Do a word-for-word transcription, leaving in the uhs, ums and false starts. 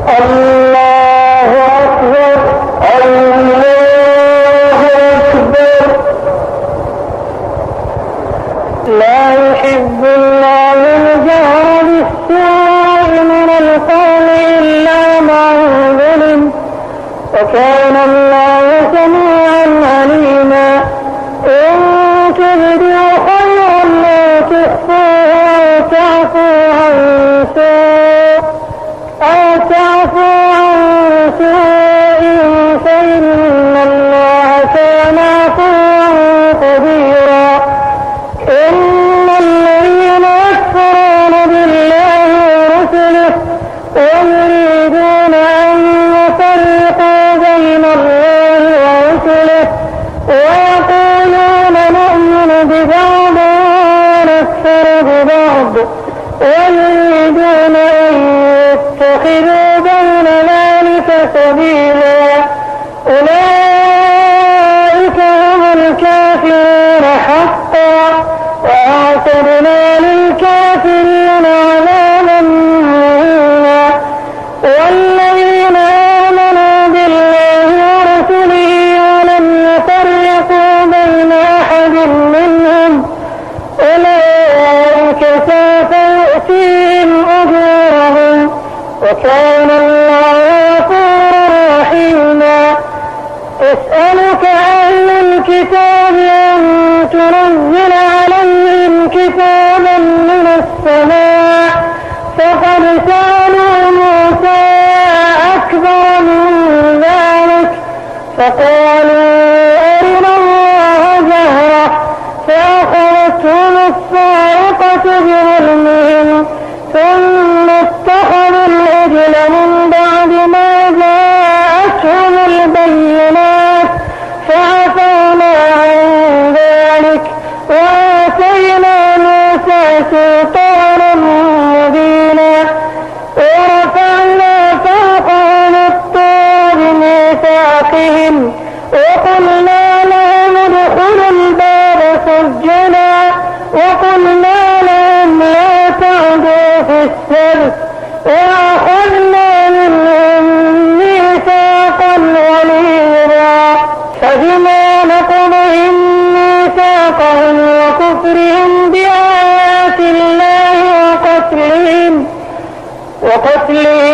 الله أكبر الله أكبر. لا يحب الله الجهر بالسوء من القول إلا من ظلم وكان الله سميعا عليما. إن تبدوا خيرا لا تخفوه أو تعفوا عن سوء أو تعفوا عن سوء فإن الله كان عفوا قديرا. إن الذين يكفرون بالله ورسله ويريدون أن يفرقوا بين الله ورسله ويقولون نؤمن ببعض ونكفر ببعض ويريدون أن يتخذوا بين ذلك سبيلا. أولئك هم الكافرون حقا وأعتدنا للكافرين عذابا مهينا. والذين آمنوا بالله ورسله ولم يفرقوا بين أحد منهم أولئك سوف يؤتيهم أجورهم وكان الله غفورا رحيما. يسألك أهل الكتاب أن تنزل عليهم كتابا من السماء فقد سألوا موسى أكبر من ذلك فقالوا أرنا الله جهرة فأخذتهم الصاعقة بظلمهم ثم اتخذوا العجل من بعد ما جاءتهم البينات فعفونا عن ذلك وآتينا موسى سلطانا مبينا. ورفعنا فوقهم الطور بميثاقهم وقلنا لهم ادخلوا الباب سجدا وقلنا لهم لا تعدوا في السبت وأخذنا منهم ميثاقا غليظا. فبما نقضهم ميثاقهم وكفرهم بآيات الله وقتلهم وقتلهم